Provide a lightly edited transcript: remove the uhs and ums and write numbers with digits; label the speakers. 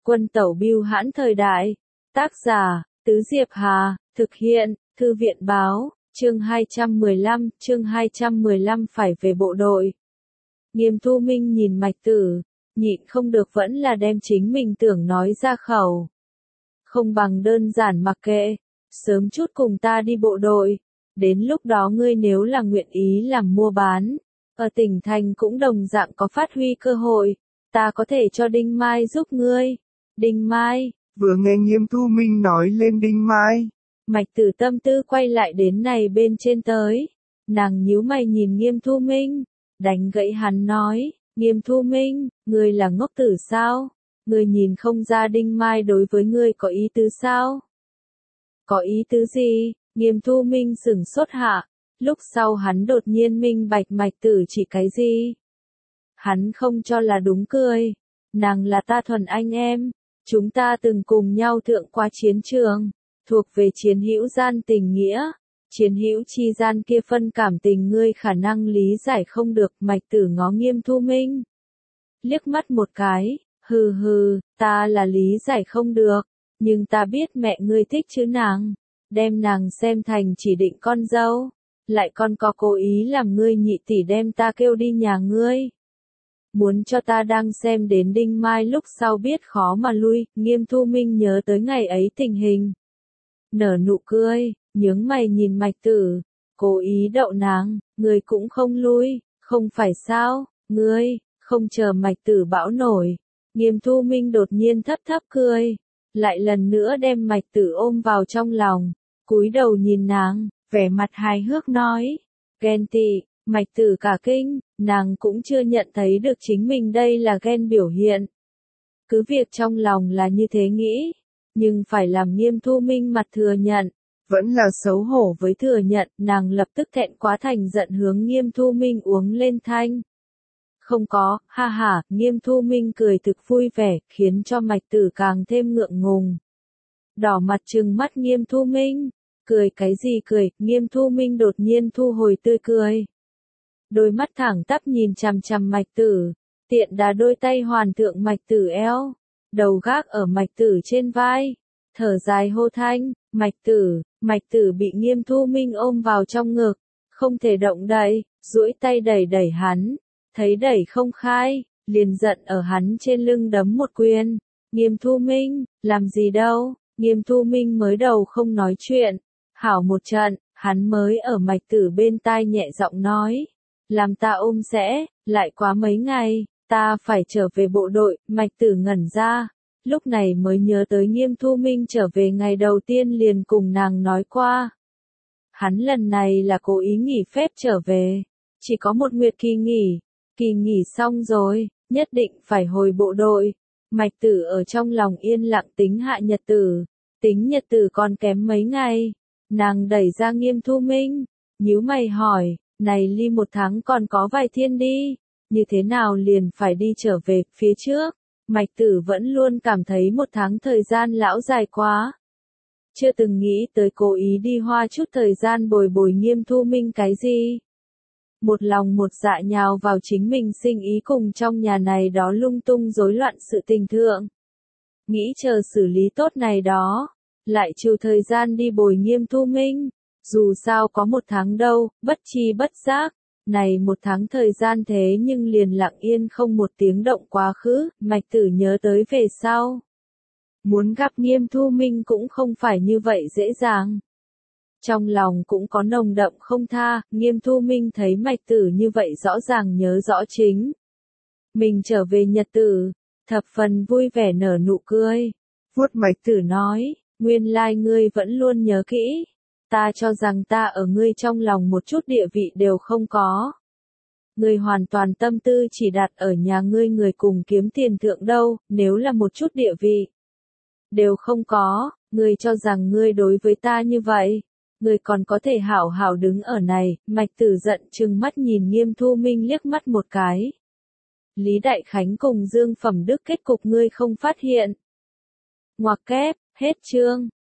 Speaker 1: Quân tẩu bưu hãn thời đại. Tác giả, Tứ Diệp Hà, thực hiện, Thư viện báo, chương 215 phải về bộ đội. Nghiêm Thu Minh nhìn Mạch Tử, nhịn không được vẫn là đem chính mình tưởng nói ra khẩu. Không bằng đơn giản mặc kệ, sớm chút cùng ta đi bộ đội, đến lúc đó ngươi nếu là nguyện ý làm mua bán, ở tỉnh thành cũng đồng dạng có phát huy cơ hội, ta có thể cho Đinh Mai giúp ngươi. Đinh Mai,
Speaker 2: vừa nghe Nghiêm Thu Minh nói lên Đinh Mai,
Speaker 1: Mạch Tử tâm tư quay lại đến này bên trên tới, nàng nhíu mày nhìn Nghiêm Thu Minh, đánh gãy hắn nói, Nghiêm Thu Minh, ngươi là ngốc tử sao? Ngươi nhìn không ra Đinh Mai đối với ngươi có ý tứ sao? Có ý tứ gì? Nghiêm Thu Minh sửng sốt hạ, lúc sau hắn đột nhiên minh bạch Mạch Tử chỉ cái gì? Hắn không cho là đúng cười, nàng là ta thuần anh em, chúng ta từng cùng nhau thượng qua chiến trường, thuộc về chiến hữu gian tình nghĩa, chiến hữu chi gian kia phân cảm tình ngươi khả năng lý giải không được. Mạch Tử ngó Nghiêm Thu Minh, liếc mắt một cái, hừ hừ, ta là lý giải không được, nhưng ta biết mẹ ngươi thích chứ nàng, đem nàng xem thành chỉ định con dâu, lại còn có cố ý làm ngươi nhị tỷ đem ta kêu đi nhà ngươi. Muốn cho ta đang xem đến Đinh Mai lúc sau biết khó mà lui. Nghiêm Thu Minh nhớ tới ngày ấy tình hình, nở nụ cười, nhướng mày nhìn Mạch Tử, cố ý đậu nàng, ngươi cũng không lui, không phải sao, ngươi, không chờ Mạch Tử bão nổi. Nghiêm Thu Minh đột nhiên thấp thấp cười, lại lần nữa đem Mạch Tử ôm vào trong lòng, cúi đầu nhìn nàng, vẻ mặt hài hước nói, ghen tị. Mạch Tử cả kinh, nàng cũng chưa nhận thấy được chính mình đây là ghen biểu hiện. Cứ việc trong lòng là như thế nghĩ, nhưng phải làm Nghiêm Thu Minh mặt thừa nhận,
Speaker 2: vẫn là xấu hổ với
Speaker 1: thừa nhận, nàng lập tức thẹn quá thành giận hướng Nghiêm Thu Minh uống lên thanh. Không có, ha ha, Nghiêm Thu Minh cười thực vui vẻ, khiến cho Mạch Tử càng thêm ngượng ngùng. Đỏ mặt trừng mắt Nghiêm Thu Minh, cười cái gì cười? Nghiêm Thu Minh đột nhiên thu hồi tươi cười. Đôi mắt thẳng tắp nhìn chằm chằm Mạch Tử, tiện đá đôi tay hoàn thượng Mạch Tử eo, đầu gác ở Mạch Tử trên vai, thở dài hô thanh, Mạch Tử bị Nghiêm Thu Minh ôm vào trong ngực, không thể động đậy, duỗi tay đẩy đẩy hắn, thấy đẩy không khai, liền giận ở hắn trên lưng đấm một quyền. Nghiêm Thu Minh, làm gì đâu? Nghiêm Thu Minh mới đầu không nói chuyện, hảo một trận, hắn mới ở Mạch Tử bên tai nhẹ giọng nói, làm ta ôm sẽ, lại quá mấy ngày, ta phải trở về bộ đội. Mạch Tử ngẩn ra, lúc này mới nhớ tới Nghiêm Thu Minh trở về ngày đầu tiên liền cùng nàng nói qua. Hắn lần này là cố ý nghỉ phép trở về, chỉ có một nguyệt kỳ nghỉ xong rồi, nhất định phải hồi bộ đội. Mạch Tử ở trong lòng yên lặng tính hạ nhật tử, tính nhật tử còn kém mấy ngày, nàng đẩy ra Nghiêm Thu Minh, nhíu mày hỏi, này ly 1 tháng còn có vài thiên đi, như thế nào liền phải đi trở về? Phía trước, Mạch Tử vẫn luôn cảm thấy 1 tháng thời gian lão dài quá, chưa từng nghĩ tới cố ý đi hoa chút thời gian bồi bồi Nghiêm Thu Minh cái gì. Một lòng một dạ nhào vào chính mình sinh ý cùng trong nhà này đó lung tung rối loạn sự tình thượng. Nghĩ chờ xử lý tốt này đó, lại chịu thời gian đi bồi Nghiêm Thu Minh. Dù sao có 1 tháng đâu, bất chi bất giác, này 1 tháng thời gian thế nhưng liền lặng yên không một tiếng động quá khứ. Mạch Tử nhớ tới về sau, muốn gặp Nghiêm Thu Minh cũng không phải như vậy dễ dàng. Trong lòng cũng có nồng đậm không tha. Nghiêm Thu Minh thấy Mạch Tử như vậy rõ ràng nhớ rõ chính mình trở về nhật tử, thập phần vui vẻ nở nụ cười.
Speaker 2: Vuốt Mạch
Speaker 1: Tử nói, nguyên lai ngươi vẫn luôn nhớ kỹ, ta cho rằng ta ở ngươi trong lòng một chút địa vị đều không có. Ngươi hoàn toàn tâm tư chỉ đặt ở nhà ngươi người cùng kiếm tiền thượng đâu, nếu là một chút địa vị đều không có, ngươi cho rằng ngươi đối với ta như vậy, ngươi còn có thể hảo hảo đứng ở này. Mạch Tử giận trừng mắt nhìn Nghiêm Thu Minh liếc mắt một cái. Lý Đại Khánh cùng Dương Phẩm Đức kết cục ngươi không phát hiện. Ngoặc kép, hết chương.